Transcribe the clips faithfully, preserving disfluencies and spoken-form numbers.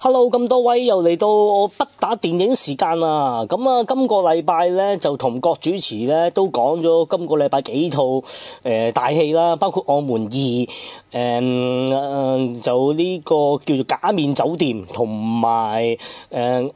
Hello，咁多位又嚟到我不打電影時間啦。咁啊，今個禮拜咧就同各主持咧都講咗今個禮拜幾套誒、呃、大戲啦，包括《我們二》誒、呃、就呢個叫做假面酒店，同埋誒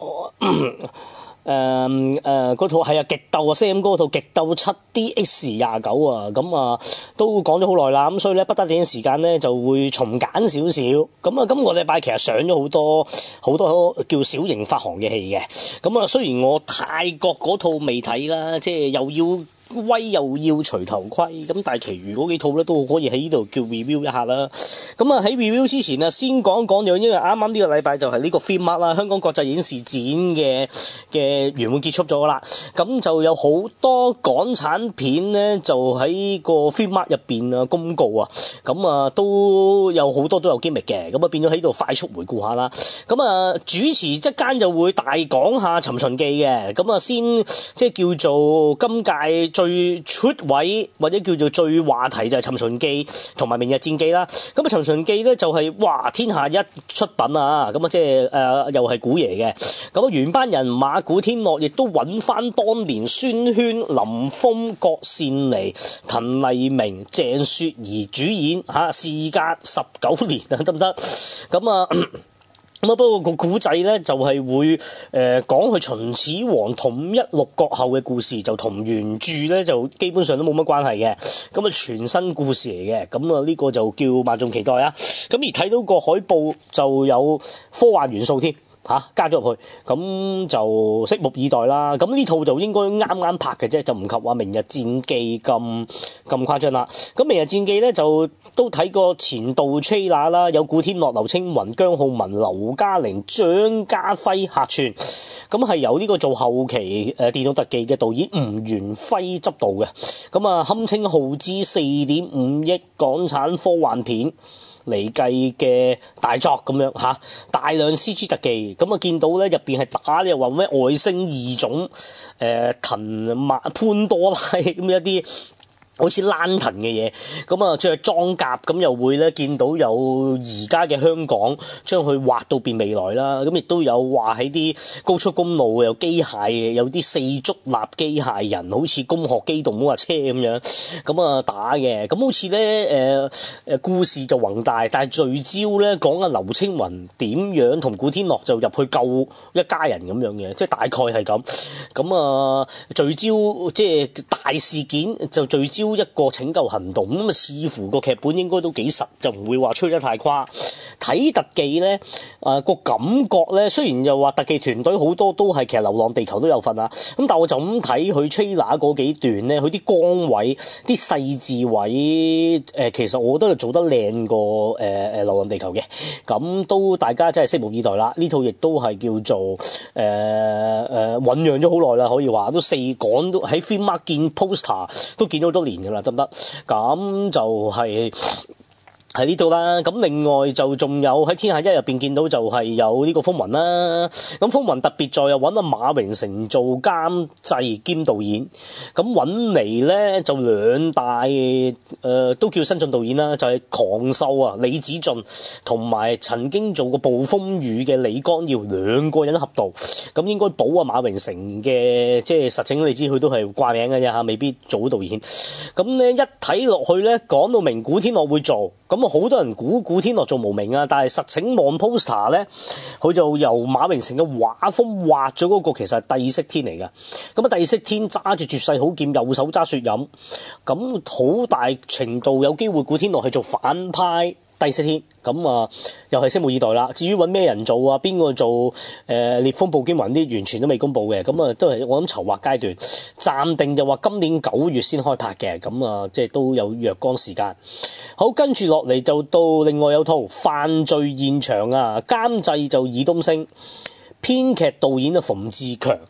誒誒嗰套係啊極鬥啊 Sam 哥嗰套極鬥七 D X 廿九啊，咁啊都講咗好耐啦，咁所以咧不打電影時間咧就會從簡少少。咁啊，今個禮拜其實上咗好多好多叫小型發行嘅戲嘅。咁啊，雖然我泰國嗰套未睇啦，即係又要威又要除頭盔，咁但係其餘嗰幾套咧都可以喺呢度叫 review 一下啦。咁啊喺 review 之前啊，先講講咗，因為啱啱呢個禮拜就係呢個 FilmArt 啦，香港國際影視展嘅嘅圓滿結束咗啦。咁就有好多港產片咧，就喺個 FilmArt 入邊啊公告啊，咁啊都有好多都有機密嘅，咁啊變咗喺度快速回顧下啦。咁啊主持即間就會大講下《尋秦記》嘅，咁啊先即係叫做今屆最出位或者叫做最話題就係《尋秦記》同埋《明日戰記》啦。咁啊《尋秦記》咧就係、是、哇天下一出品啊，咁啊即係誒又係古爺嘅。咁啊原班人馬古天樂亦都揾翻當年孫軒、林峰、郭羨妮、滕麗明、鄭雪兒主演嚇，事隔十九年啊，得唔得？咁啊咁啊，不過個古仔咧就係、是、會誒、呃、講佢秦始皇統一六國後嘅故事，就同原著咧就基本上都冇乜關係嘅。咁啊全新故事嚟嘅，咁啊呢個就叫萬眾期待啊！咁而睇到個海報就有科幻元素添。嚇、啊、加咗入去，咁就拭目以待啦。咁呢套就應該啱啱拍嘅啫，就唔及話《明日戰記》咁咁誇張啦。咁《明日戰記》咧就都睇過前度 trailer 啦，有古天樂、劉青雲、姜浩文、劉嘉玲、張家輝客串。咁係由呢個做後期誒電腦特技嘅導演吳元輝執導嘅。咁啊堪稱耗資四點五億港產科幻片嚟計嘅大作咁樣嚇，大量 C G 特技，咁啊見到咧入邊係打又話咩外星異種誒騰馬潘多拉咁一啲好似爛騰嘅嘢，咁啊著裝甲，咁又會咧見到有而家嘅香港將佢畫到變未來啦，咁亦都有話喺啲高速公路有機械，有啲四足立機械人，好似攻殼機動摩托車咁樣，咁啊打嘅，咁好似咧誒誒故事就宏大，但係聚焦咧講緊劉青雲點樣同古天樂就入去救一家人咁樣嘅，即係大概係咁，咁啊聚焦即係大事件就聚焦一個拯救行動，咁啊似乎個劇本應該都幾實，就唔會話吹得太誇。睇特技咧，啊、呃、個感覺咧，雖然又話特技團隊好多都係其實《流浪地球》都有份啊，咁但係我就咁睇佢 trailer 嗰幾段咧，佢啲光位、啲細緻位，誒、呃、其實我覺得做得靚過誒誒《流浪地球》嘅，咁都大家真係拭目以待啦。呢套亦都係叫做誒誒醖釀咗好耐啦，可以話都四講都喺 FilmArt 見 poster 都見咗好多年。啦，得唔得？咁就係喺呢度啦。咁另外就仲有喺天下一入邊見到就係有呢個風雲啦。咁風雲特別在又揾阿馬榮成做監製兼導演。咁揾嚟咧就兩大誒、呃、都叫新晉導演啦，就係、是、狂獸啊李子俊同埋曾經做過暴風雨嘅李光耀兩個人合導。咁應該補阿馬榮成嘅即係實情，你知佢都係掛名嘅啫嚇，未必做導演。咁咧一睇落去咧，講到明古天樂會做。咁啊，好多人估古天樂做無名啊，但係實情望 poster 咧，佢就由馬榮成嘅畫風畫咗嗰個其實係帝釋天嚟㗎。咁啊，帝釋天揸住絕世好劍，右手揸雪飲，咁好大程度有機會古天樂去做反派帝釋天。咁啊，又係拭目以待啦。至於揾咩人做啊，邊個做誒、呃、烈風暴劍雲啲，完全都未公布嘅。咁啊，都係我諗籌劃階段，暫定就話今年九月先開拍嘅。咁啊，即係都有若干時間。好，跟住落嚟就到另外有套犯罪現場啊，監製就爾冬升，編劇導演啊馮志強。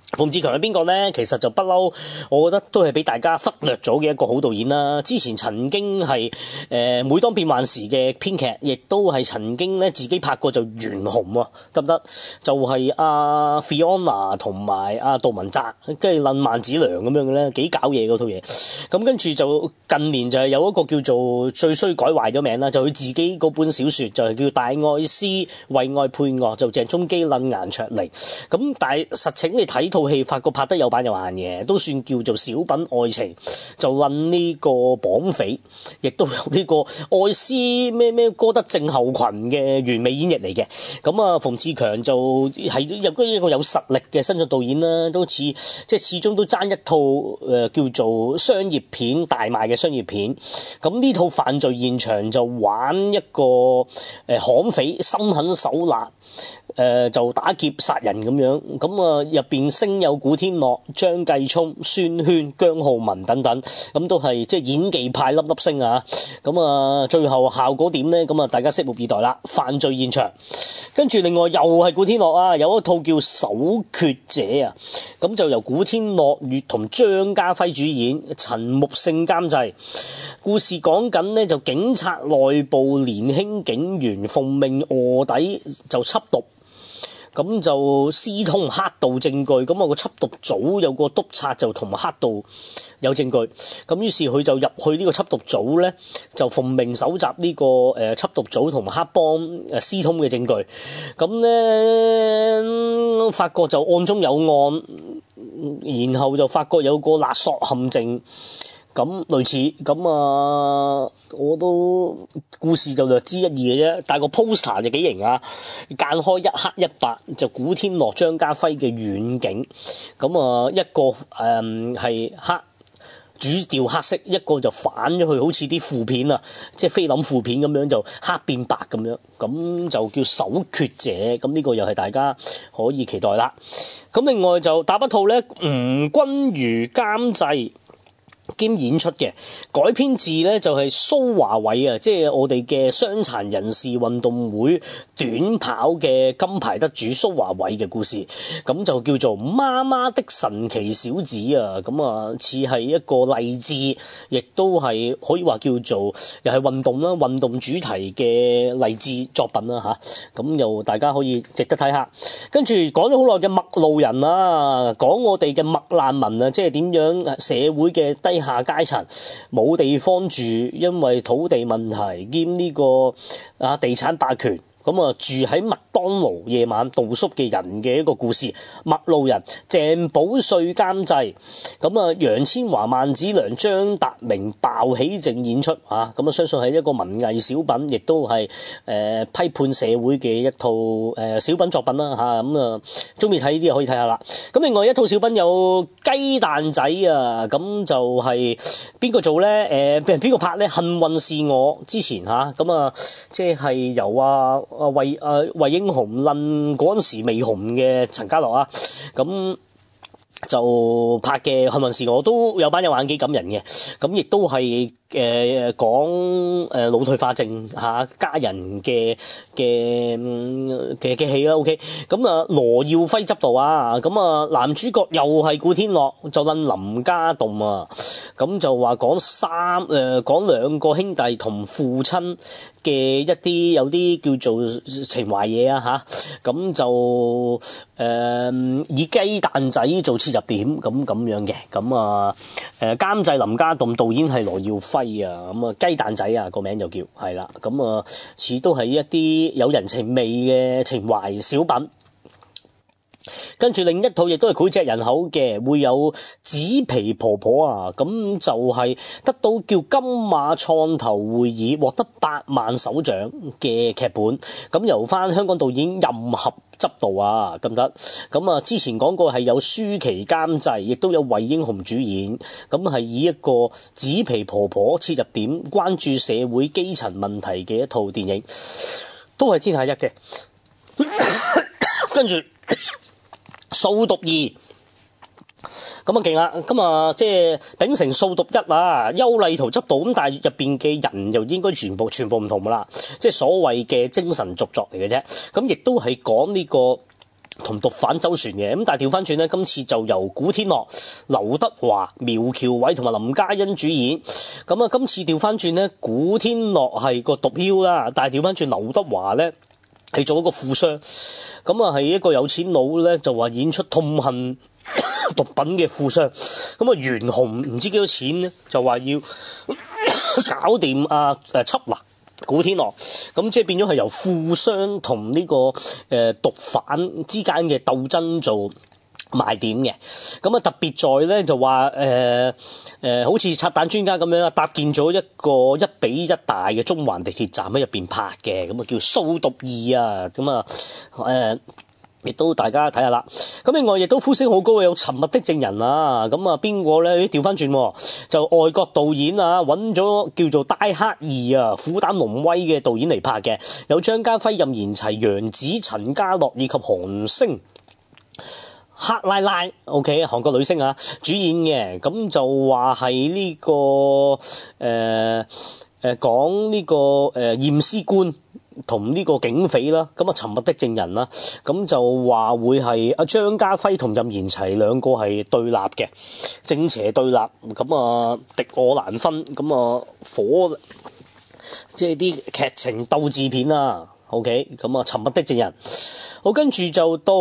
馮志強係邊個咧？其實就不嬲，我覺得都係俾大家忽略咗嘅一個好導演啦。之前曾經係誒、呃、每當變幻時嘅編劇，亦都係曾經咧自己拍過就懸紅啊，得唔得？就係、是、阿、啊、Fiona 同埋阿杜汶澤，跟住論萬梓良咁樣嘅咧，幾搞嘢嗰套嘢。咁跟住就近年就係有一個叫做最衰改壞咗名啦，就佢自己嗰本小説就係叫《大愛斯為愛配樂》，就鄭中基論顏卓靈。咁但係實情你睇套戲發覺拍得有板有眼嘅，都算叫做小品愛情，就論呢個綁匪，亦都有呢個愛斯咩咩歌德症候群嘅完美演繹嚟嘅。咁啊，馮志強就係有一個有實力嘅新晉導演啦，都似即係始終都爭一套誒、呃、叫做商業片大賣嘅商業片。咁呢套犯罪現場就玩一個誒悍匪，心狠手辣。誒、呃、就打劫殺人咁樣，咁啊入邊星有古天樂、張繼聰、孫軒、姜浩文等等，咁都係即係演技派粒粒星啊！咁啊最後效果點咧？咁啊大家拭目以待啦！犯罪現場，跟住另外又係古天樂啊，有一套叫《守決者》啊，咁就由古天樂與同張家輝主演，陳木勝監製。故事講緊呢，就警察內部年輕警員奉命臥底就緝毒。咁就私通黑道證據，咁啊個緝毒組有個督察就同黑道有證據，咁於是佢就入去呢個緝毒組咧，就奉命搜集呢個誒緝毒組同黑幫誒私通嘅證據，咁咧發覺就案中有案，然後就發覺有個勒索陷阱。咁類似咁啊，我都故事就略知一二嘅啫，但係個 poster 就幾型啊，間開一黑一白，就古天樂、張家輝嘅遠景，咁啊一個誒係、嗯、黑主調黑色，一個就反咗去，好似啲負片啊，即係菲林負片咁樣就黑變白咁樣，咁就叫守決者，咁呢個又係大家可以期待啦。咁另外就打不套咧，吳君如監製兼演出嘅改編自咧就係蘇華偉啊，即係我哋嘅傷殘人士運動會短跑嘅金牌得主蘇華偉嘅故事，咁就叫做媽媽的神奇小子啊，咁啊似係一個勵志，亦都係可以話叫做又係運動啦，運動主題嘅勵志作品啦吓，咁又大家可以值得睇下。跟住講咗好耐嘅麥路人啊，講我哋嘅麥難民啊，即係點樣社會嘅低下階層冇地方住，因為土地問題兼呢個啊地產霸權，咁啊住喺麥當勞夜晚度宿嘅人嘅一個故事。麥路人鄭保瑞監製，咁啊楊千嬅、萬梓良、張達明、鮑起靜演出啊，咁啊相信係一個文藝小品，亦都係誒、呃、批判社會嘅一套誒、呃、小品作品啦吓，咁啊中意睇呢啲可以睇下啦。咁另外一套小品有雞蛋仔啊，咁就係邊個做咧？誒俾人邊個拍咧？幸運是我之前吓，咁啊即係由啊啊魏啊魏英雄論嗰陣時未紅嘅陳家樂啊，咁就拍嘅幸運是我都有班有眼幾感人嘅，咁亦都係誒講誒腦退化症嚇家人嘅嘅嘅嘅戲啦 ，OK， 咁啊羅耀輝執導啊，咁啊男主角又係古天樂，就撚林家棟啊，咁就話講三誒講兩個兄弟同父親嘅一啲有啲叫做情懷嘢啊嚇，咁就誒、呃、以雞蛋仔做切入點咁咁樣嘅，咁啊誒監製林家棟，導演係羅耀輝啊，咁啊雞蛋仔啊個名就叫係啦，咁啊似都係一啲有人情味嘅情懷小品。跟住另一套亦都係膾炙人口嘅，會有紙皮婆婆啊，咁就係得到叫金馬創投會議獲得百萬首獎嘅劇本，咁由翻香港導演任俠執導啊，得唔得？咁啊之前講過係有舒淇監製，亦都有魏英雄主演，咁係以一個紙皮婆婆切入點，關注社會基層問題嘅一套電影，都係天下一嘅。跟住掃毒二，咁啊勁啦，咁啊即係秉承掃毒一啊，邱禮濤執導，咁但係入邊嘅人又應該全部全部唔同噶啦，即係所謂嘅精神續作嚟嘅啫，咁亦都係講呢個同毒販周旋嘅。咁但係調翻轉咧，今次就由古天樂、劉德華、苗僑偉同埋林嘉欣主演。咁啊，今次調翻轉咧，古天樂係個毒梟啦，但係調翻轉劉德華咧係做一個富商。咁啊係一個有錢佬咧，就話演出痛恨毒品嘅富商。咁啊袁弘唔知幾多錢咧，就話要搞掂啊誒緝拿古天樂。咁即係變咗係由富商同呢個誒毒販之間嘅鬥爭做賣點嘅。咁啊特別在咧就話誒誒好似拆彈專家咁樣啊，搭建咗一個一比一大嘅中環地鐵站喺入邊拍嘅，咁啊叫掃毒二啊。咁啊誒亦都大家睇下啦。咁另外亦都呼聲好高嘅有沉默的證人啊。咁啊邊個咧？調翻轉就外國導演啊，揾咗叫做戴克二啊，虎膽龍威嘅導演嚟拍嘅，有張家輝、任賢齊、楊紫、陳家樂以及韓星克拉拉 OK 韓國女星啊主演嘅。咁就話係呢個誒誒講呢個誒驗屍官同呢個警匪啦。咁啊沉默的證人啦，咁就話會係阿張家輝同任賢齊兩個係對立嘅，正邪對立。咁啊敵我難分。咁啊火即係啲劇情鬥智片啊 OK。咁啊沉默的證人好，跟住就到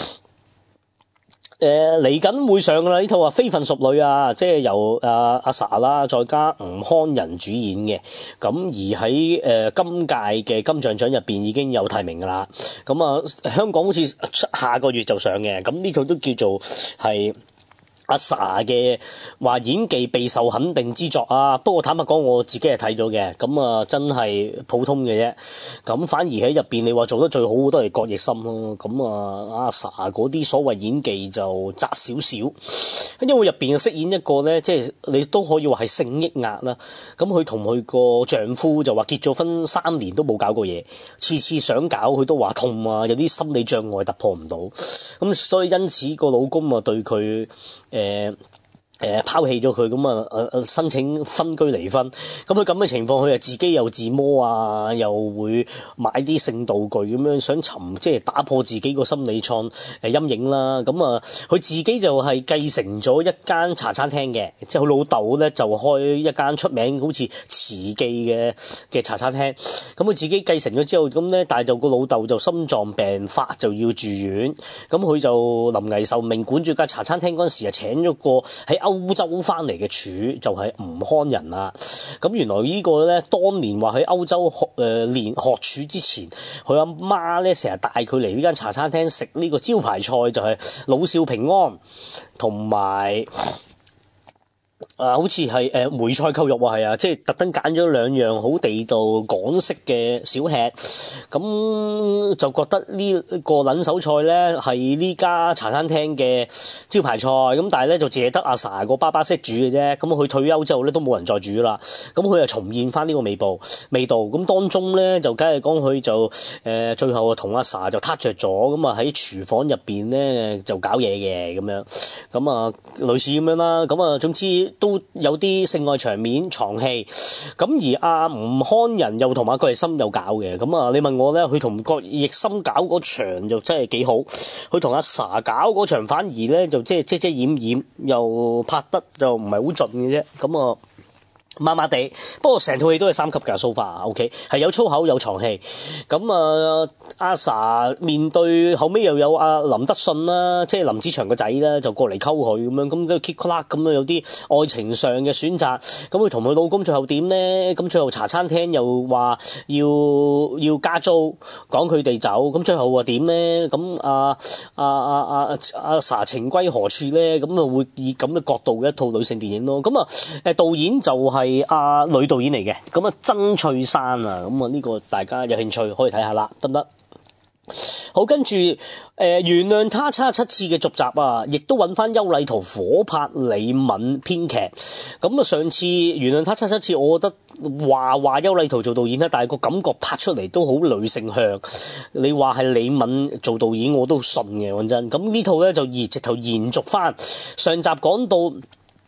誒嚟緊會上㗎啦，呢套啊非分熟女啊，即係由阿阿 sa 啦，再加吳慷仁主演嘅。咁而喺誒、呃、今屆嘅金像獎入邊已經有提名㗎啦。咁啊香港好似下個月就上嘅。咁呢套都叫做係阿 sa 嘅話演技備受肯定之作啊。不過坦白講我自己係睇咗嘅，咁啊真係普通嘅啫。咁反而喺入邊你話做得最好都係郭奕森咯。咁啊阿 sa 嗰啲所謂演技就窄少少，因為入邊飾演一個咧，即係你都可以話係性抑壓啦。咁佢同佢個丈夫就話結咗婚三年都冇搞過嘢，次次想搞佢都話痛啊，有啲心理障礙突破唔到。咁所以因此個老公啊對佢誒誒拋棄咗佢，咁啊誒誒申請分居離婚。咁佢咁嘅情況，佢啊自己又自摸啊，又會買啲性道具咁樣，想尋即係打破自己個心理創誒陰影啦。咁啊佢自己就係繼承咗一間茶餐廳嘅，即係佢老豆咧就開一間出名好似慈記嘅嘅茶餐廳。咁佢自己繼承咗之後，咁咧但係就個老豆就心臟病發就要住院。咁佢就臨危受命管住間茶餐廳嗰陣時啊，請咗個喺歐洲翻嚟嘅廚，就係吳慷仁啦。咁原來呢個咧，當年話喺歐洲學誒練學廚之前，佢阿媽咧成日帶佢嚟呢間茶餐廳食呢個招牌菜，就係老少平安同埋。啊，好似係誒梅菜扣肉啊，係啊，即係特登揀咗兩樣好地道港式嘅小吃，咁就覺得呢個撚手菜咧係呢家茶餐廳嘅招牌菜，咁但係咧就淨係得阿 sa 個爸爸識煮嘅啫，咁佢退休之後咧都冇人再煮啦，咁佢就重現翻呢個味道味道，咁當中咧就梗係講佢就誒、呃、最後啊同阿 sa 就撻着咗，咁啊喺廚房入邊咧就搞嘢嘅咁樣，咁啊類似咁樣啦，咁啊總之。都有啲性愛場面床戲，咁而阿吳慷仁又同阿郭奕森有搞嘅，咁啊你問我咧，佢同郭奕森搞嗰場就真係幾好，佢同阿 sa 搞嗰場反而咧就即係遮遮掩掩，又拍得就唔係好盡嘅啫，咁啊。麻麻地，不過成套戲都係三級㗎 so far，OK 係有粗口有床戲，咁啊阿 sa 面對後尾又有阿林德信啦，即係林子祥個仔啦，就過嚟溝佢咁樣，咁都 kick clack 咁樣有啲愛情上嘅選擇，咁佢同佢老公最後點咧？咁最後茶餐廳又話要要加租，趕佢哋走，咁最後話點咧？咁阿阿阿阿阿 sa 情歸何處咧？咁啊會以咁嘅角度嘅一套女性電影咯，咁啊誒導演就係、是。係阿女導演嚟嘅，咁啊曾翠珊啊，咁啊呢個大家有興趣可以睇下啦，得唔得？好，跟住誒、呃、原諒他七十七次嘅續集啊，亦都揾翻邱禮濤火拍李敏編劇。咁啊上次原諒他七十七次，我覺得話話邱禮濤做導演啦，但係個感覺拍出嚟都好女性向。你話係李敏做導演，我都信嘅，講真。咁呢套咧就而直頭延續翻上集講到。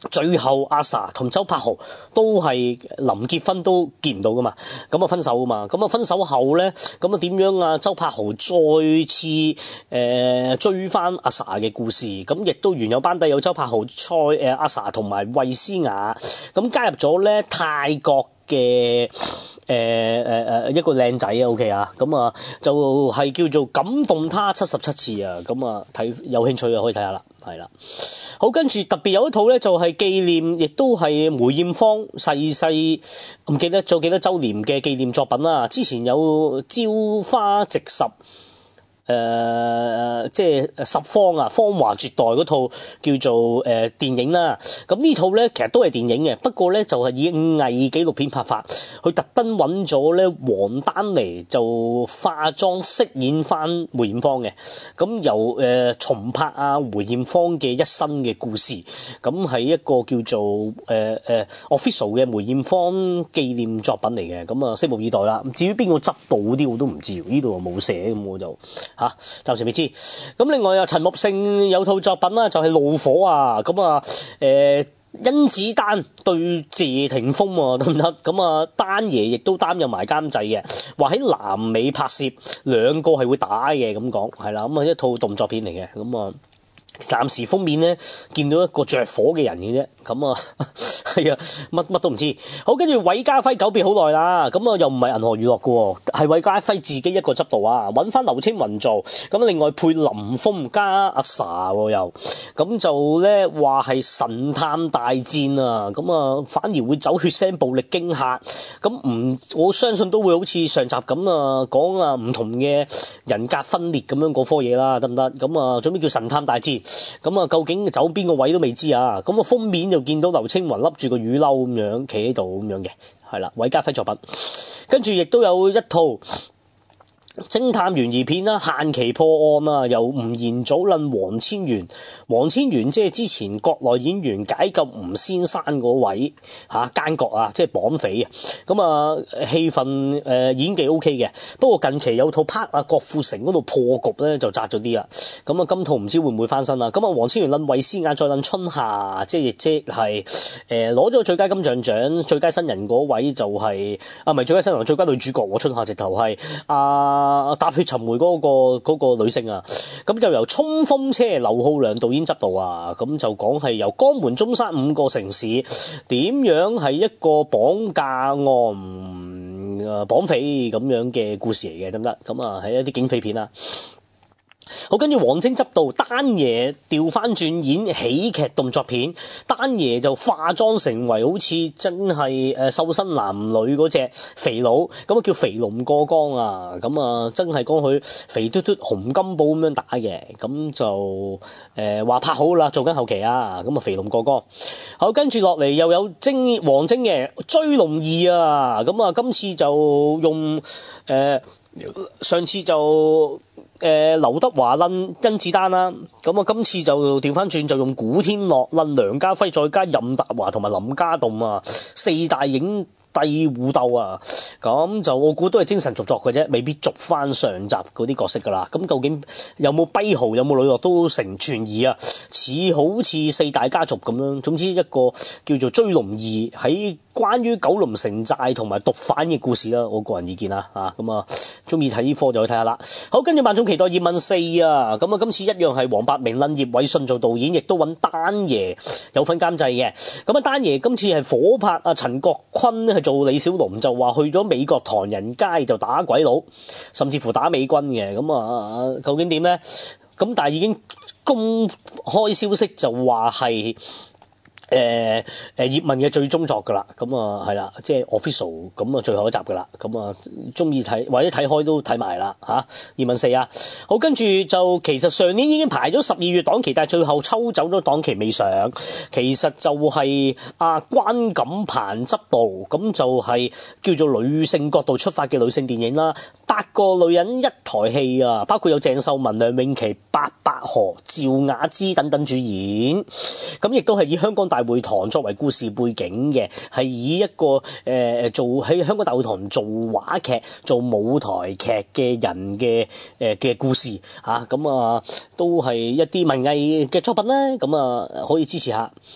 最後阿 sa 同周柏豪都係臨結婚都見唔到噶嘛，咁啊分手啊嘛，咁啊分手後咧，咁啊點樣啊？周柏豪再次誒、呃、追翻阿 sa 嘅故事，咁亦都原有班底有周柏豪、蔡誒阿 sa 同埋衛詩雅，咁加入咗咧泰國嘅誒誒誒一個靚仔啊 OK 啊，咁啊就係叫做感動他七十七次啊，咁啊睇有興趣啊可以睇下啦，係啦。好，跟住特別有一套咧就係紀念，亦都係梅艷芳逝世唔記得做幾多週年嘅紀念作品啦。之前有朝花夕拾。誒、呃、即係十方啊，芳華絕代嗰套叫做誒、呃、電影啦。咁呢套咧其實都係電影嘅，不過咧就係、是、以偽紀錄片拍法，佢特登揾咗咧黃丹妮就化妝飾演翻梅艷芳嘅。咁由誒、呃、重拍啊梅艷芳嘅一生嘅故事，咁係一個叫做誒誒、呃、official 嘅梅艷芳紀念作品嚟嘅。咁啊，拭目以待啦。至於邊個執導嗰啲我都唔知，呢度冇寫，咁我就。嚇，暫時未知。咁另外啊，陳木勝有套作品啦，就係、是《怒火》啊。咁啊，誒甄子丹對謝霆鋒啊，得唔得？咁啊，丹爺亦都擔任埋監製嘅，話喺南美拍攝，兩個係會打嘅咁講，係啦。咁啊，一套動作片嚟嘅，咁啊。暫時封面咧見到一個着火嘅人嘅啫，咁啊係啊，乜乜都唔知。好，跟住韋家輝久別好耐啦，咁啊又唔係銀河娛樂嘅，係韋家輝自己一個執導啊，揾翻劉青雲做，咁另外配林峰加阿 sa 又，咁就咧話係神探大戰啊，咁啊反而會走血腥暴力驚嚇，咁唔我相信都會好似上集咁啊講啊唔同嘅人格分裂咁樣嗰科嘢啦，得唔得？咁啊準備叫神探大戰。咁啊，究竟走邊個位都未知啊！咁啊，封面就見到劉青雲笠住個雨褸咁樣企喺度咁樣嘅，係啦，韋家輝作品。跟住亦都有一套偵探懸疑片啦，限期破案啊，由吳彥祖論黃千源，黃千源即係之前國內演員解救吳先生嗰位嚇奸角啊，即係綁匪啊，咁啊戲份誒、呃、演技 O K 嘅，不過近期有套拍啊郭富城嗰度破局咧就窄咗啲啦，咁啊今套唔知會唔會翻身啦，咁啊黃千源論衛詩雅再論春夏，即係即係誒攞咗最佳金像獎最佳新人嗰位就係、是、啊唔係最佳新人最佳女主角喎，春夏直頭係啊。啊！踏血尋梅嗰、那個嗰、那個女性啊，咁就由衝鋒車劉浩良導演執導啊，咁就講係由江門中山五個城市點樣係一個綁架案、啊、綁匪咁樣嘅故事嚟嘅，得唔得？咁啊係一啲警匪片啊。好，跟住王晶執導，丹爺調翻轉演喜劇動作片，丹爺就化妝成為好似真係誒瘦身男女嗰隻肥佬，咁啊叫肥龍過江啊，咁啊真係講佢肥嘟嘟洪金寶咁樣打嘅，咁就誒話、呃、拍好啦，做緊後期啊，咁啊肥龍過江。好，跟住落嚟又有精王晶嘅追龍二啊，咁啊今次就用誒、呃、上次就。誒、呃、劉德華撚甄子丹啦，咁啊今次就調翻轉就用古天樂撚梁家輝再加任達華同埋林家棟啊，四大影帝互鬥啊，咁就我估都係精神續作嘅啫，未必續翻上集嗰啲角色噶啦。咁究竟有冇跛豪有冇女樂都成傳疑啊，似好似四大家族咁樣。總之一個叫做追龍二喺關於九龍城寨同埋毒販嘅故事啦，我個人意見啦嚇，咁啊中意睇呢科就去睇下啦。好，跟住萬眾期待葉問四啊，咁啊今次一樣係黃百鳴撚葉偉信做導演，亦都揾丹爺有份監製嘅。咁啊丹爺今次係火拍啊陳國坤係做李小龍，就話去咗美國唐人街就打鬼佬，甚至乎打美軍嘅。咁啊究竟點咧？咁但係已經公開消息就話係誒誒葉問嘅最終作㗎啦，咁啊係啦，即係 official 咁啊最後一集㗎啦，咁啊中意睇或者睇開都睇埋啦嚇葉問四啊。好，跟住就其實上年已經排咗十二月檔期，但係最後抽走咗檔期未上。其實就係阿關錦鵬執導，咁就係叫做女性角度出發嘅女性電影啦。八個女人一台戲啊，包括有鄭秀文、梁詠琪、白百何、趙雅芝等等主演，咁亦都係以香港大會堂作為故事背景嘅，係以一個誒、呃、做喺香港大會堂做話劇、做舞台劇嘅人嘅誒嘅故事嚇，咁啊都係一啲文藝嘅作品咧，咁啊可以支持下。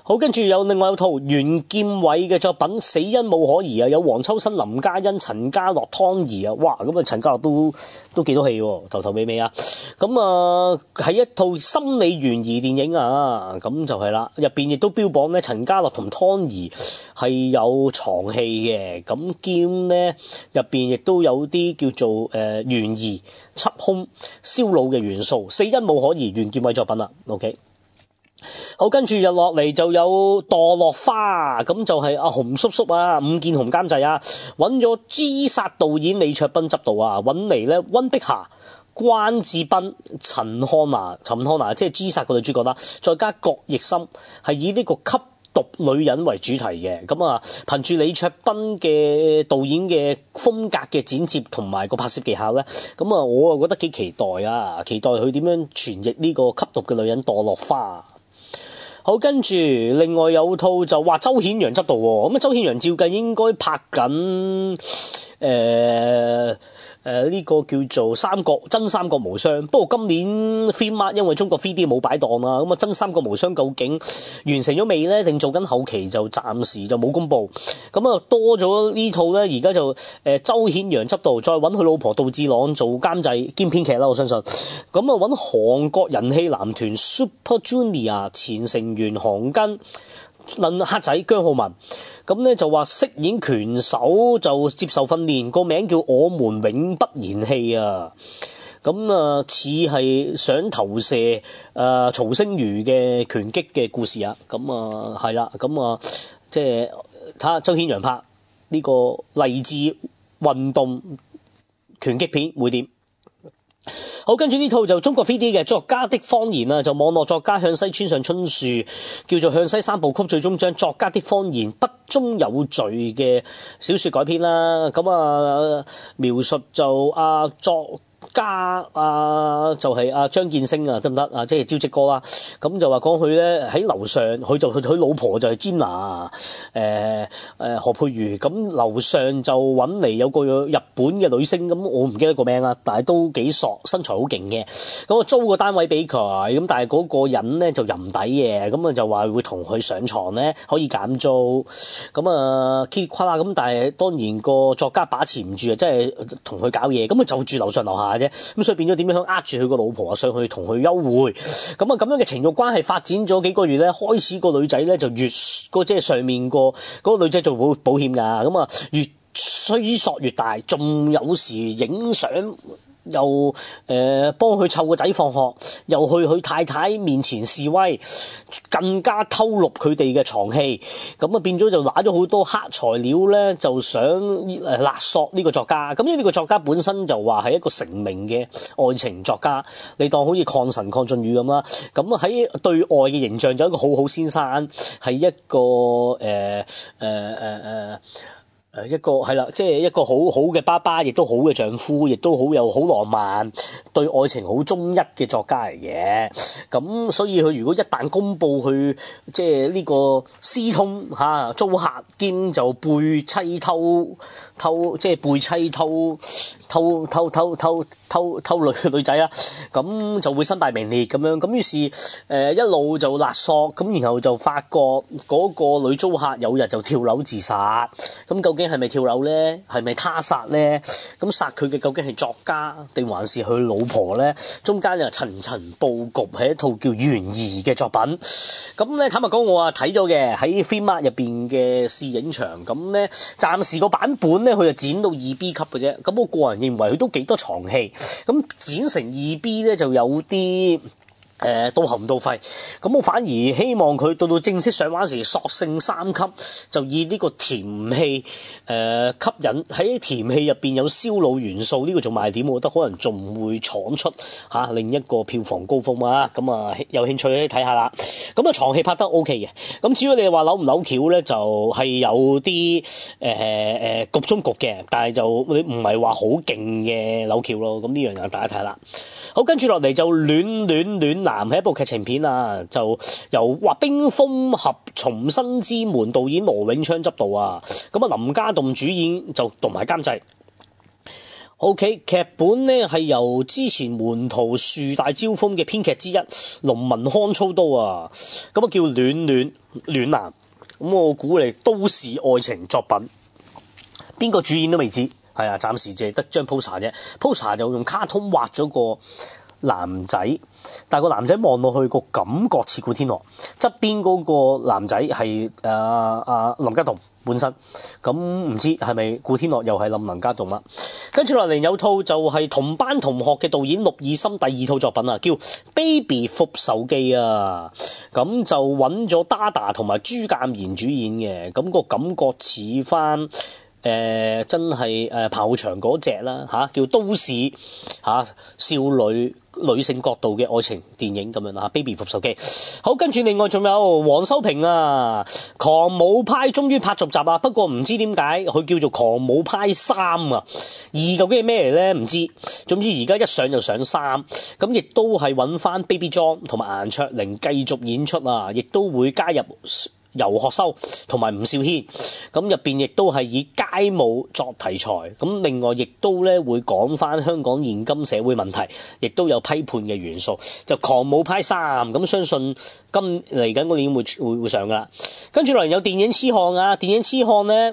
好，跟住有另外有套袁劍偉嘅作品《死因冇可疑》啊，有黃秋生、林嘉欣、陳家樂、湯儀啊，哇！咁啊陳家樂都都幾多戲喎，頭頭尾尾啊。咁啊係一套心理懸疑電影啊，咁就係啦，入邊亦都標榜咧陳家樂同湯儀係有床戲嘅，咁兼咧入邊亦都有啲叫做誒、呃、懸疑、緝兇、燒腦嘅元素，死因冇可疑，袁劍偉作品啦 ，OK。好，跟住就落嚟就有墮落花，咁就係阿洪叔叔啊，伍健雄監製啊，揾咗 G 殺導演李卓斌執導啊，揾嚟咧溫碧霞、關智斌、陳漢娜、陳漢娜即係 G 殺個女主角啦，再加郭奕森，係以呢個吸毒女人為主題嘅，咁啊憑住李卓斌嘅導演嘅風格嘅剪接同埋個拍攝技巧咧，咁啊我啊覺得幾期待啊，期待佢點樣傳譯呢個吸毒嘅女人墮落花。好，跟住另外有套就話周顯揚執導喎，咁啊周顯揚照計應該拍緊誒誒呢個叫做三國真三國無雙，不過今年 Filmart 因為中國 three D 冇擺檔啦，咁啊真三國無雙究竟完成咗未咧？定做緊後期就暫時就冇公佈。咁啊多咗呢套咧，而家就誒、呃、周顯揚執導，再揾佢老婆杜致朗做監製兼編劇啦，我相信。咁啊揾韓國人氣男團 Super Junior 前成員韓庚、嫩黑仔姜浩文，咁咧就話飾演拳手就接受訓練，個名叫我們永不言棄啊。咁啊似係想投射誒、呃、曹星如嘅拳擊嘅故事啊。咁啊係啦，咁啊即係睇下周顯揚拍呢個勵志運動拳擊片會點。好，跟住呢套就中國 three D 嘅作家的謊言啊，就網絡作家向西村上春樹叫做向西三部曲最終章作家的謊言不忠有罪嘅小說改編啦。咁啊描述就啊作家啊就係阿張建升啊，得唔得啊？即係招積哥啦。咁就話講佢咧喺樓上，佢就佢佢老婆就係 Jenna 誒誒何佩瑜。咁樓上就揾嚟有個日本嘅女星，咁我唔記得個名啦，但係都幾索，身材好勁嘅。咁我租個單位俾佢，咁但係嗰個人咧就淫底嘅，咁啊就話會同佢上床咧可以減租。咁啊 K 夸啦，咁但係當然個作家把持唔住啊，即係同佢搞嘢，咁啊就住樓上樓下。咁所以變咗點樣呃住佢個老婆啊上去同佢幽會，咁啊咁樣嘅情慾關係發展咗幾個月咧，開始個女仔咧就越個即係上面個嗰個女仔做保保險㗎，咁啊越衰索越大，仲有時影相。又誒、呃、幫佢湊個仔放學，又去佢太太面前示威，更加偷錄佢哋嘅床戲，咁啊變咗就揦咗好多黑材料咧，就想誒勒索呢個作家。咁因為呢個作家本身就話係一個成名嘅愛情作家，你當好似抗神抗俊宇咁啦。咁啊喺對外嘅形象就一個好好先生，係一個誒誒誒誒誒一個係啦，即係一個好好嘅爸爸，亦都好嘅丈夫，亦都好有好浪漫，對愛情好忠一嘅作家嚟嘅。咁所以佢如果一旦公佈佢即係呢個私通嚇租客兼就背妻偷偷即係背妻偷偷偷偷偷偷偷女女仔啦，咁就會身敗名裂咁樣。咁於是誒、呃、一路就勒索，咁然後就發覺嗰個女租客有日就跳樓自殺。咁究竟係咪跳樓咧？係咪他殺咧？咁殺佢嘅究竟係作家定還是佢老婆咧？中間又層層佈局，係一套叫懸疑嘅作品。咁咧坦白講，我啊睇咗嘅喺 Filmart 入邊嘅試影場。咁咧暫時個版本咧，佢就剪到二 B 級嘅啫。咁我個人認為佢都幾多床戲。咁剪成二 B 咧就有啲。誒、呃、到喉唔到肺，咁我反而希望佢到到正式上畫時索性三級，就以呢個甜戲誒、呃、吸引，喺甜戲入邊有燒腦元素，呢、這個做賣點，我覺得可能仲會闖出嚇、啊、另一個票房高峰啊！咁啊有興趣可以睇下啦。咁啊床戲拍得 OK 嘅，咁至於你話扭唔扭橋咧，就係、是、有啲誒誒局中局嘅，但係就你唔係話好勁嘅扭橋咯。咁呢樣嘢大家睇下啦。好，跟住落嚟就戀戀戀男係一部劇情片啊，就由話冰封俠重生之門導演羅永昌執導啊，咁啊林家棟主演就同埋監製。 OK， 劇本咧係由之前門徒樹大招風嘅編劇之一龍文康操刀啊，咁啊叫暖暖暖男，咁我估嚟都市愛情作品，邊個主演都未知，係啊，暫時淨係得張 poster 啫 ，poster 就用卡通畫咗個男仔，但係個男仔望落去個感覺似古天樂，側邊嗰個男仔係誒阿林家棟本身，咁唔知係咪古天樂又係林林家棟啦？跟住落嚟有套就係同班同學嘅導演陸以森第二套作品啊，叫《Baby 復仇記》啊，咁就揾咗 Dada 同埋朱鑑賢主演嘅，咁、個感覺似翻。誒、呃、真係誒彭浩翔嗰隻啦嚇，叫都市嚇、啊、少女女性角度嘅愛情電影咁樣啦嚇 ，Baby 復仇記。好，跟住另外仲有黃修平啊，狂舞派終於拍續集啊，不過唔知點解佢叫做狂舞派三啊，二究竟係咩嚟咧？唔知。總之而家一上就上三，咁亦都係揾翻 Baby John 同埋顏卓靈繼續演出啊，亦都會加入游學修同埋吳兆軒，咁入邊亦都係以街舞作題材，咁另外亦都咧會講翻香港現今社會問題，亦都有批判嘅元素，就狂舞派三，咁相信今嚟緊嗰年會會會上噶啦。跟住落嚟有電影痴漢啊，電影痴漢咧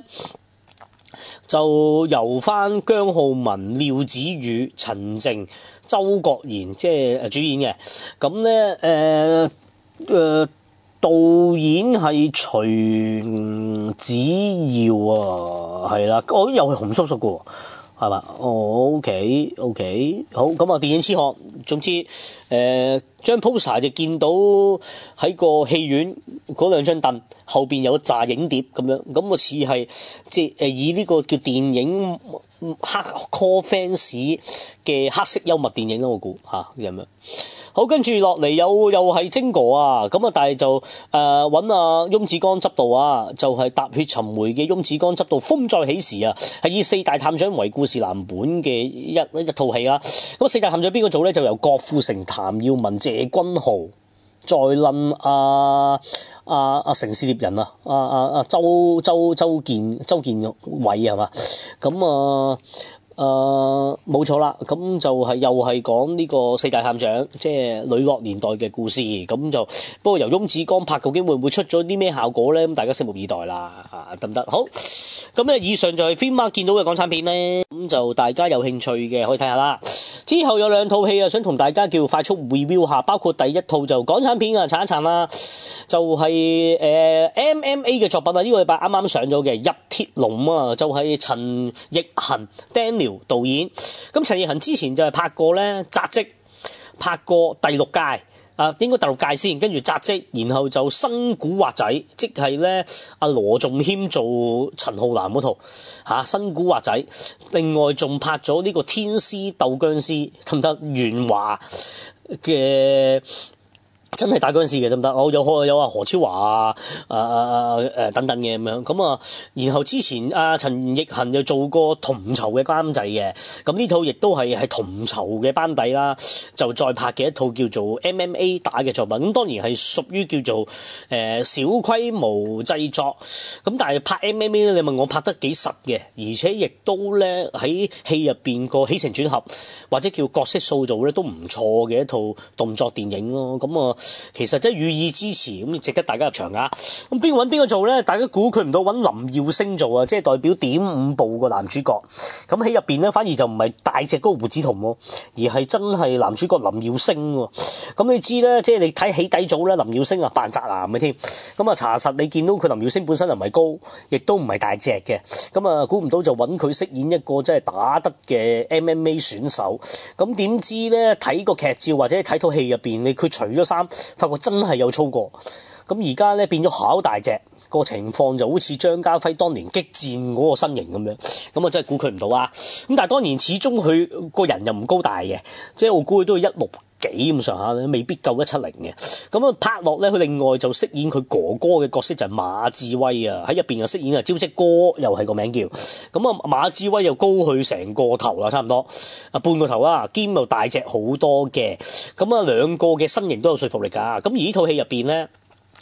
就由翻姜浩文、廖子宇、陳靜、周國賢即係誒主演嘅，咁咧誒誒。導演係徐子耀啊，係啦，我又係洪叔叔嘅，係嘛？哦 ，OK OK，好，咁啊，電影痴漢，總之誒張 poster 就見到喺個戲院嗰兩張凳後邊有紮影碟咁樣，咁我似係即係誒以呢個叫電影黑 core fans 嘅黑色幽默電影咯，我估嚇咁樣。好，跟住落嚟有又係精哥啊，咁啊，但係就誒揾阿翁子光執導啊，就係、是、踏血尋梅嘅翁子光執導《風再起時》啊，係以四大探長為故事藍本嘅一一,一套戲啦。咁四大探長邊個做咧？就由郭富城、譚耀文、謝君豪，再論阿阿阿城市獵人啊，阿阿阿周周周建周建偉係嘛？咁啊。誒冇錯啦，咁就係又係講呢個四大探長，即係呂樂年代嘅故事，咁就不過由翁子光拍，究竟會唔會出咗啲咩效果咧？咁大家拭目以待啦，啊得唔得？好，咁咧以上就係 Filmmark 見到嘅港產片咧，咁就大家有興趣嘅可以睇下啦。之後有兩套戲啊，想同大家叫快速 review 下，包括第一套就港產片啊，撐一撐啦，就係、是、誒、呃、M M A 嘅作品啊，呢、這個禮拜啱啱上咗嘅入鐵龍啊，就係、是、陳奕恒 Daniel導演，咁陳奕恒之前就係拍過咧紮職，拍過第六屆啊，應該第六屆先，跟住紮職，然後就新古惑仔，即係咧阿羅仲謙做陳浩南嗰套吓新古惑仔，另外仲拍咗呢個天師鬥僵屍，得唔得？元華嘅。真係打僵屍嘅得唔得？我有有啊何超華啊啊啊誒等等嘅咁樣咁啊，然後之前阿陳奕恒就做過同酬嘅監製嘅，咁呢套亦都係係同酬嘅班底啦，就再拍嘅一套叫做 M M A 打嘅作品，咁當然係屬於叫做誒、呃、小規模製作，咁但係拍 M M A 咧，你問我拍得幾實嘅，而且亦都咧喺戲入邊個起承轉合或者叫角色塑造咧都唔錯嘅一套動作電影咯，咁啊。其實真係予以支持，咁值得大家入場㗎。咁邊個揾邊個做咧？大家估佢唔到揾林耀星做啊，即係代表點五部個男主角。咁喺入邊咧，反而就唔係大隻嗰個胡子彤喎，而係真係男主角林耀星喎。咁你知咧，即係你睇起底組咧，林耀星啊扮宅男嘅添。咁啊查實你見到佢林耀星本身又唔係高，亦都唔係大隻嘅。咁啊估唔到就揾佢飾演一個真係打得嘅 M M A 選手。咁點知咧睇個劇照或者睇套戲入邊，你佢除咗衫。發覺真係有操過，咁而家咧變咗好大隻，個情況就好似張家輝當年激戰嗰個身形咁樣，咁啊真係估佢唔到啊！咁但係當然始終佢個人又唔高大嘅，即係我估佢都係一六幾咁上下咧，未必夠一七零嘅。咁啊拍落咧，佢另外就飾演佢哥哥嘅角色就係馬志威啊，喺入邊又飾演啊招積哥，又係個名叫。咁啊馬志威又高佢成個頭啦，差唔多啊半個頭啦，肩又大隻好多嘅。咁啊兩個嘅身形都有說服力㗎。咁而呢套戲入邊咧。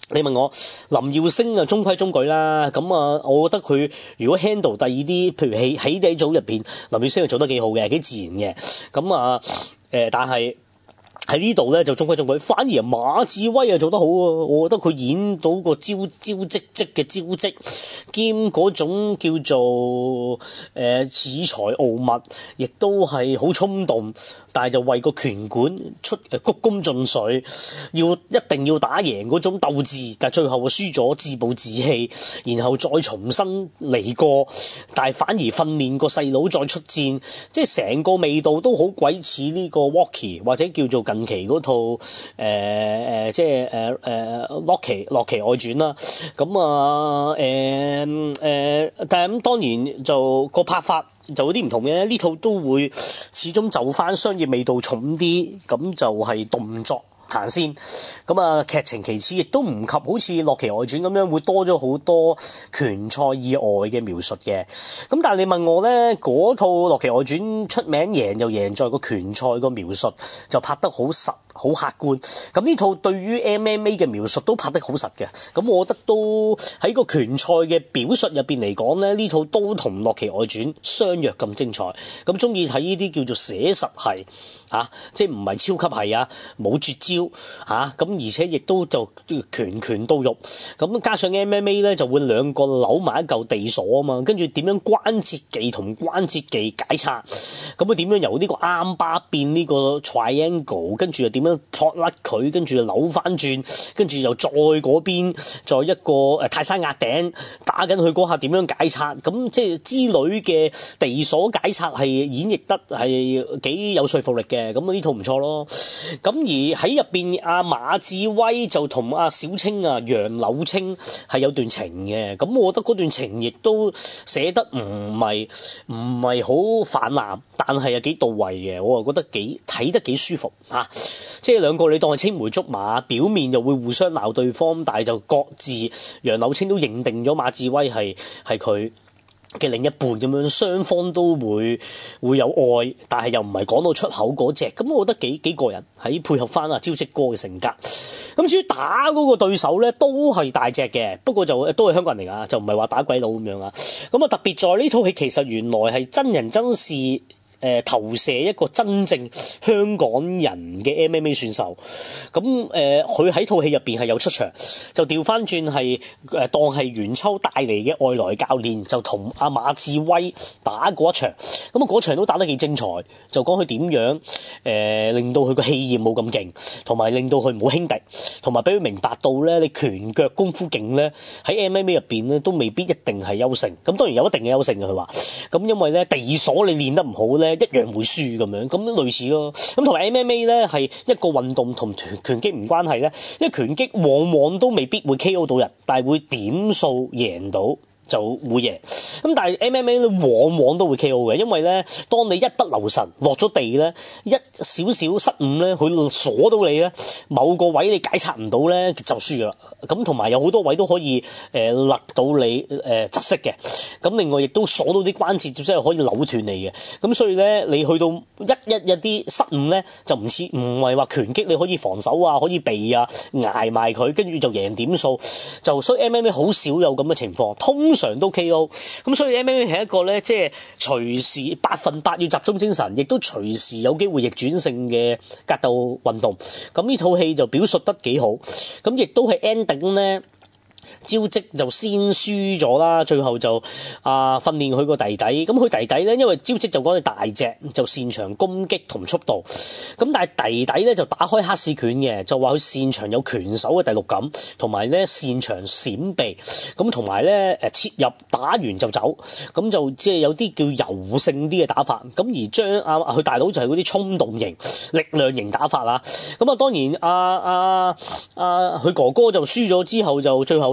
你問我林耀星啊，中規中矩啦。咁啊，我覺得佢如果 handle 第二啲，譬如喺喺地組入邊，林耀星係做得幾好嘅，幾自然嘅。咁啊，誒，但係喺呢度咧就中規中矩，反而馬志威啊做得好啊。我覺得佢演到個招招積積嘅招積，兼嗰種叫做誒恃才傲物，亦都係好衝動。但係就為個拳館出誒鞠躬盡瘁，要一定要打贏嗰種鬥志，但係最後啊輸咗，自暴自棄，然後再重新嚟過，但係反而訓練個細佬再出戰，即係成個味道都好鬼似呢個 Rocky 或者叫做近期嗰套誒誒、呃、即係誒誒 Rocky 洛奇外傳啦。咁啊誒誒，但係咁當然就個拍法就有啲唔同嘅，呢套都會始終就翻商業味道重啲，咁就係動作行先，咁啊劇情其次亦都唔及好似《洛奇外傳》咁樣會多咗好多拳賽以外嘅描述嘅。咁但係你問我咧，嗰套《洛奇外傳》出名贏就贏在個拳賽個描述就拍得好實好客觀，咁呢套對於 M M A 嘅描述都拍得好實嘅。咁我覺得都喺個拳賽嘅表述入邊嚟講咧，呢套都同《洛奇外傳》相若咁精彩。咁中意睇呢啲叫做寫實係啊，即係唔係超級係啊，冇絕招嚇，咁、啊、而且亦都就拳拳到肉，咁加上 M M A 咧就會兩個扭埋一嚿地鎖啊嘛，跟住點樣關節技同關節技解拆，咁啊點樣由呢個啱巴變呢個 triangle， 跟住又點樣撲甩佢，跟住又扭翻轉，跟住又再嗰邊再一個誒泰山壓頂打緊佢嗰下點樣解拆，咁即係之類嘅地鎖解拆係演繹得係幾有說服力嘅，咁呢套唔錯咯。咁而喺入邊阿馬志威就同阿小青啊楊柳青係有段情嘅，咁我覺得嗰段情亦都寫得唔係唔係好泛濫，但係又幾到位嘅，我啊覺得幾睇得幾舒服啊！即係兩個你當係青梅竹馬，表面又會互相鬧對方，但係就各自楊柳青都認定咗馬志威係係佢嘅另一半咁樣，雙方都會會有愛，但係又唔係講到出口嗰隻，咁我覺得幾幾過癮，喺配合翻阿招積哥嘅性格。咁至於打嗰個對手咧，都係大隻嘅，不過就都係香港人嚟㗎，就唔係話打鬼佬咁樣啊。咁啊特別在呢套戲其實原來係真人真事。誒、呃、投射一個真正香港人嘅 M M A 選手，咁誒佢喺套戲入邊係有出場，就調翻轉係誒當係袁秋帶嚟嘅外來教練，就同阿馬志威打過一場，咁啊嗰場都打得幾精彩，就講佢點樣誒、呃、令到佢個氣焰冇咁勁，同埋令到佢唔好輕敵，同埋俾佢明白到咧，你拳腳功夫勁咧喺 M M A 入邊咧都未必一定係優勝，咁當然有一定嘅優勝嘅佢話，咁因為咧地鎖你練得唔好咧。一樣會輸咁樣，咁類似咯。咁同埋 M M A 咧係一個運動同拳擊唔關係咧，因為拳擊往往都未必會 K O 到人，但係會點數贏到。就會贏，咁但係 M M A 咧往往都會 K O 嘅，因為咧當你一不留神落咗地咧，一少少失誤咧，佢鎖到你咧，某個位你解拆唔到咧就輸咗啦。咁同埋有好多位都可以誒勒、呃、到你誒窒息嘅，咁另外亦都鎖到啲關節，即係可以扭斷你嘅。咁所以咧你去到一一一啲失誤咧，就唔似唔係話拳擊你可以防守啊，可以避啊，捱埋佢，跟住就贏點數。就所以 M M A 好少有咁嘅情況，通常都 K O， 咁所以 M M A 係一個咧，即係隨時百分百要集中精神，亦都隨時有機會逆轉性嘅格鬥運動。咁呢套戲就表述得幾好，咁亦都係 ending 咧。招積就先輸咗啦，最後就啊訓練佢個弟弟，咁佢弟弟咧，因為招積就講佢大隻，就擅長攻擊同速度，咁但係弟弟咧就打開黑市拳嘅，就話佢擅長有拳手嘅第六感，同埋咧擅長閃避，咁同埋咧誒切入打完就走，咁就即係有啲叫柔性啲嘅打法，咁而將啊佢大佬就係嗰啲衝動型、力量型打法啦，咁啊當然啊啊啊佢哥哥就輸咗之後就最後。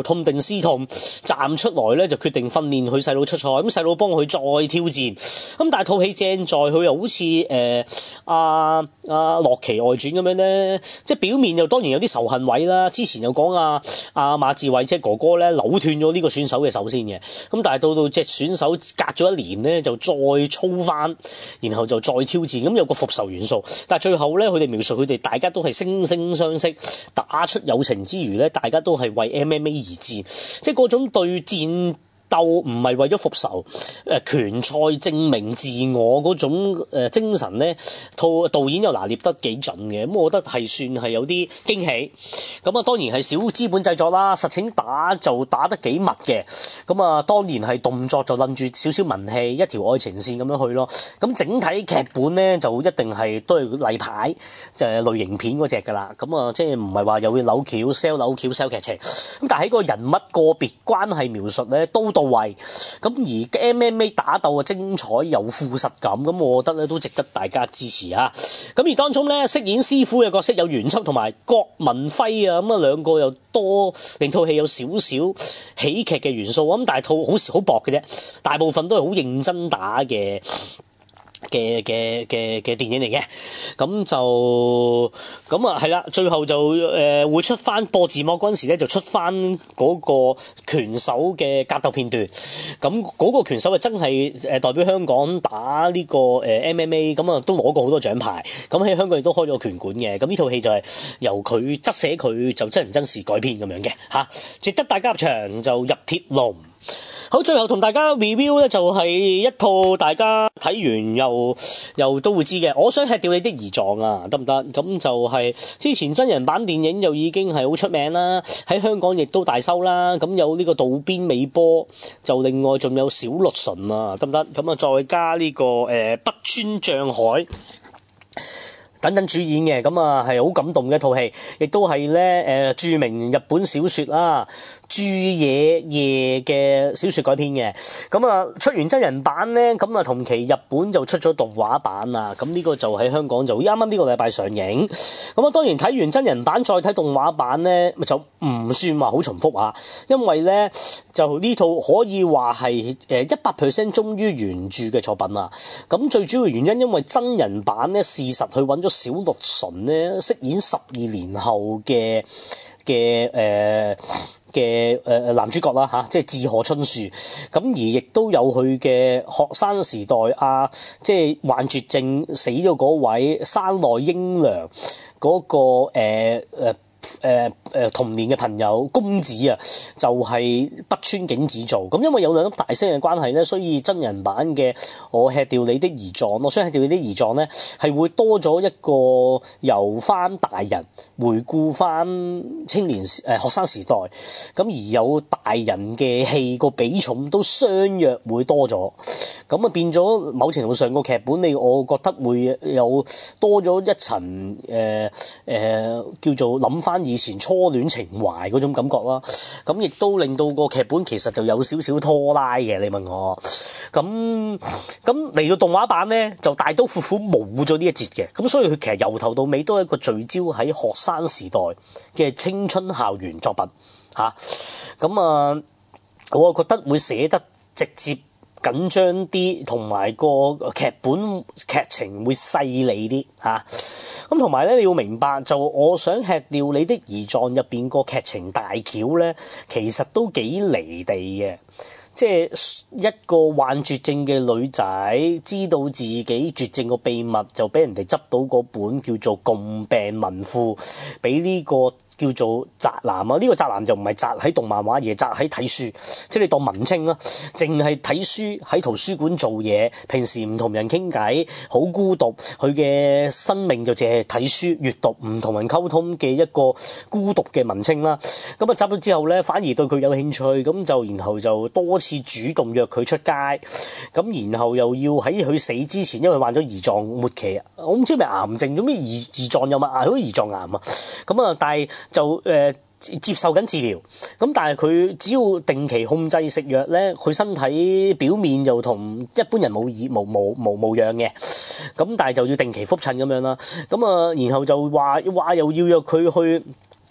由痛定思痛，站出來咧就決定訓練佢細佬出賽，咁細佬幫佢再挑戰，咁但係套戲正在佢又好似誒阿阿洛奇外傳咁樣咧，即係表面又當然有啲仇恨位啦，之前又講阿阿馬志偉即係哥哥咧扭斷咗呢個選手嘅手先嘅，咁但係到到隻選手隔咗一年咧就再操翻，然後就再挑戰，咁有個復仇元素，但係最後咧佢哋描述佢哋大家都係惺惺相惜，打出友情之餘咧，大家都係為 M M A 而戰，即係嗰種對戰鬥唔係為咗復仇，誒拳賽證明自我嗰種誒精神咧，套導演又拿捏得幾準嘅，咁我覺得係算係有啲驚喜。咁啊當然係小資本製作啦，實情打就打得幾密嘅，咁啊當然係動作就撚住少少文戲，一條愛情線咁樣去咯。咁整體劇本咧就一定係都係例牌，就係類型片嗰隻㗎啦。咁啊即係唔係話又會扭橋 sell 扭橋 sell 劇情，咁但係喺個人物個別關係描述咧都到位，咁而 M M A 打鬥嘅精彩有富實感，咁我覺得咧都值得大家支持啊！咁而當中咧飾演師傅嘅角色有袁輯同埋郭文輝啊，咁啊兩個又多令套戲有少少喜劇嘅元素，咁但係套好好薄嘅啫，大部分都係好認真打嘅。嘅嘅嘅嘅電影嚟嘅，咁就咁啊係啦，最後就誒、呃、會出翻播字幕嗰陣時咧，就出翻嗰個拳手嘅格鬥片段，咁嗰個拳手係真係誒代表香港打呢個誒 M M A，咁啊都攞過好多獎牌，咁喺香港亦都開咗個拳館嘅，咁呢套戲就係由佢側寫佢就真人真事改編咁樣嘅嚇，值得大家入場就入鐵籠。好，最後同大家 review 咧就係一套大家睇完又又都會知嘅，我想吃掉你的胰臟啊，得唔得？咁就係之前真人版電影就已經係好出名啦，喺香港亦都大收啦。咁有呢個渡邊美波，就另外仲有小栗旬啊，得唔得？咁啊再加呢、這個誒、呃、北村匠海等等主演嘅，咁啊係好感動嘅一套戲，亦都係咧誒著名日本小說啦著野夜嘅小說改編嘅，咁啊出完真人版咧，咁啊同期日本就出咗動畫版啊，咁呢個就喺香港就啱啱呢個禮拜上映，咁啊當然睇完真人版再睇動畫版咧，就唔算話好重複啊，因為咧就呢套可以話係誒一百 percent 忠於原著嘅作品啊，咁最主要原因因為真人版咧事實去揾咗小栗旬咧飾演十二年後嘅嘅誒嘅誒男主角啦嚇，即係志賀春樹，咁而亦都有佢嘅學生時代啊，即係患絕症死咗嗰位山內英良嗰個誒誒誒誒童年嘅朋友公子啊，就係、是、北村景子做，咁因為有兩粒大聲嘅關係咧，所以真人版嘅我吃掉你的胰臟，我想吃掉你的胰臟咧係會多咗一個由翻大人回顧翻青年誒、呃、學生時代，咁而有大人嘅戲個比重都相約會多咗，咁啊變咗某程度上個劇本你我覺得會有多咗一層誒誒、呃呃、叫做諗翻以前初戀情懷嗰種感覺啦，咁亦都令到個劇本其實就有少少拖拉嘅，你問我，咁咁嚟到動畫版咧就大刀闊斧冇咗呢一節嘅，咁所以佢其實由頭到尾都係一個聚焦喺學生時代嘅青春校園作品嚇，咁啊我覺得會寫得直接緊張啲，同埋個劇本劇情會細膩啲嚇。咁同埋咧，你要明白就我想吃掉你的胰臟入邊個劇情大橋咧，其實都幾離地嘅。即係一個患絕症嘅女仔，知道自己絕症個秘密，就俾人哋執到嗰本叫做《共病文庫》，俾呢個叫做宅男啊！呢、這個宅男就唔係宅喺動漫畫，而係宅喺睇書，即係你當文青啦，淨係睇書喺圖書館做嘢，平時唔同人傾偈，好孤獨，佢嘅生命就淨係睇書、閱讀，唔同人溝通嘅一個孤獨嘅文青啦。咁啊執咗之後咧，反而對佢有興趣，咁就然後就多次主動約佢出街，咁然後又要喺佢死之前，因為患咗胰臟末期，我唔知係咪癌症，做咩胰胰臟有咪癌，好似胰臟癌啊，咁啊，但係就誒、呃、接受緊治療，咁但係佢只要定期控制食藥咧，佢身體表面就同一般人冇異無無無無樣嘅，咁但係就要定期覆診咁樣啦，咁啊，然後就話話又要約佢去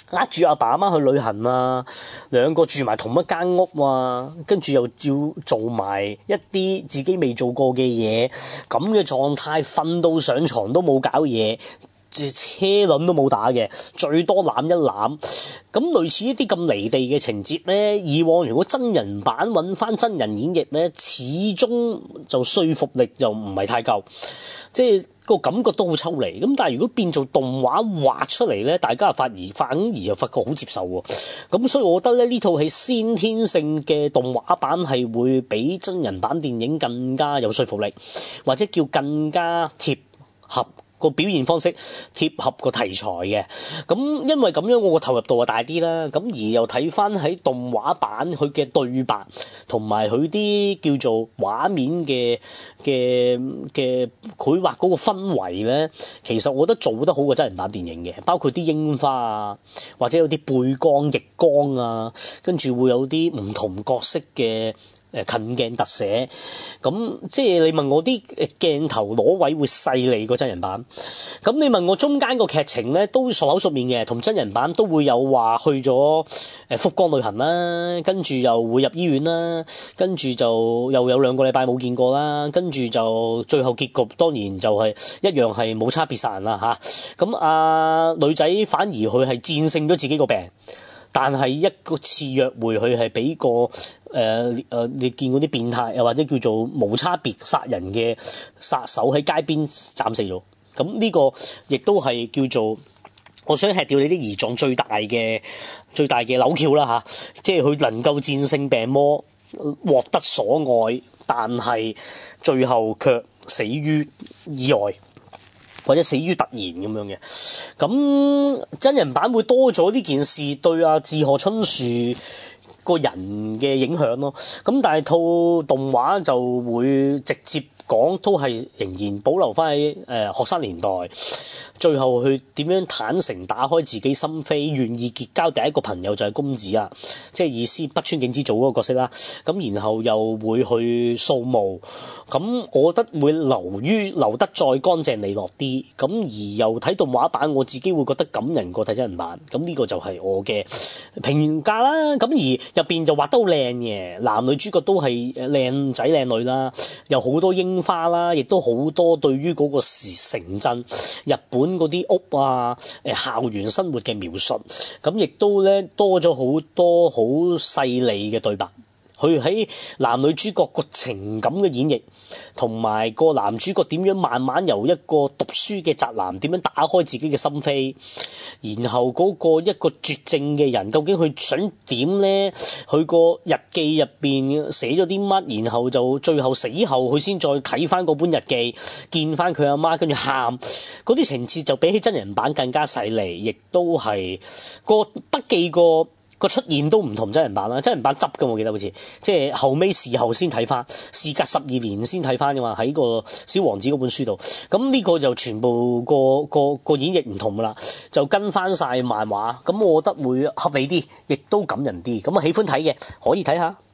呃住阿爸阿媽去旅行啊，兩個住埋同一間屋啊，跟住又照做埋一啲自己未做過嘅嘢，咁嘅狀態瞓到上床都冇搞嘢，車輪都冇打嘅，最多攬一攬。咁類似一啲咁離地嘅情節咧，以往如果真人版揾翻真人演繹咧，始終就說服力就唔係太夠，即係個感覺都好抽離。咁但係如果變做動畫畫出嚟咧，大家反而反而又發覺好接受喎。咁所以我覺得咧，呢套戲先天性嘅動畫版係會比真人版電影更加有說服力，或者叫更加貼合個表現方式，貼合個題材嘅。咁因為咁樣我個投入度就大啲啦。咁而又睇翻喺動畫版佢嘅對白同埋佢啲叫做畫面嘅嘅嘅繪畫嗰個氛圍咧，其實我覺得做得好過真人版電影嘅，包括啲櫻花啊，或者有啲背光逆光啊，跟住會有啲唔同角色嘅誒近鏡特寫，咁即係你問我啲誒鏡頭攞位會細膩過真人版，咁你問我中間個劇情咧都熟口熟面嘅，同真人版都會有話去咗誒福岡旅行啦，跟住又會入醫院啦，跟住就又有兩個禮拜冇見過啦，跟住就最後結局當然就係一樣係冇差別殺人啦嚇，咁啊女仔反而佢係戰勝咗自己個病。但係一個次約會，佢係俾個誒誒、呃，你見嗰啲變態又或者叫做無差別殺人嘅殺手喺街邊斬死咗。咁呢個亦都係叫做我想吃掉你啲胰臟最大嘅最大嘅扭橋啦嚇，即係佢能夠戰勝病魔，獲得所愛，但係最後卻死於意外。或者死於突然咁樣嘅，咁真人版會多咗呢件事對阿志賀春樹個人嘅影響咯。咁但係套動畫就會直接講，都係仍然保留翻喺誒學生年代，最後去點樣坦誠打開自己心扉，願意結交第一個朋友就係公子啊，即係意思北川景子做嗰個角色啦。咁然後又會去掃墓，咁我覺得會留於留得再乾淨利落啲。咁而又睇動畫版，我自己會覺得感人過睇真人版。咁呢個就係我嘅評價啦。咁而入邊就畫得好靚嘅，男女主角都係靚仔靚女啦，有好多櫻花啦，亦都好多對於嗰個城鎮日本嗰啲屋啊，誒校園生活嘅描述，咁亦都咧多咗好多好細膩嘅對白。佢喺男女主角個情感嘅演繹，同埋個男主角點樣慢慢由一個讀書嘅宅男點樣打開自己嘅心扉，然後嗰個一個絕症嘅人究竟佢想點咧？佢個日記入邊寫咗啲乜？然後就最後死後佢先再睇翻嗰本日記，見翻佢阿媽，跟住喊，嗰啲情節就比起真人版更加細膩，亦都係個筆記個。個出現都唔同真人版啦，真人版執㗎，我記得好似，即係後尾事後先睇翻，事隔十二年先睇翻㗎嘛，喺個小王子嗰本書度，咁呢個就全部個個個演繹唔同㗎啦，就跟翻晒漫畫，咁我覺得會合理啲，亦都感人啲，咁啊喜歡睇嘅可以睇下。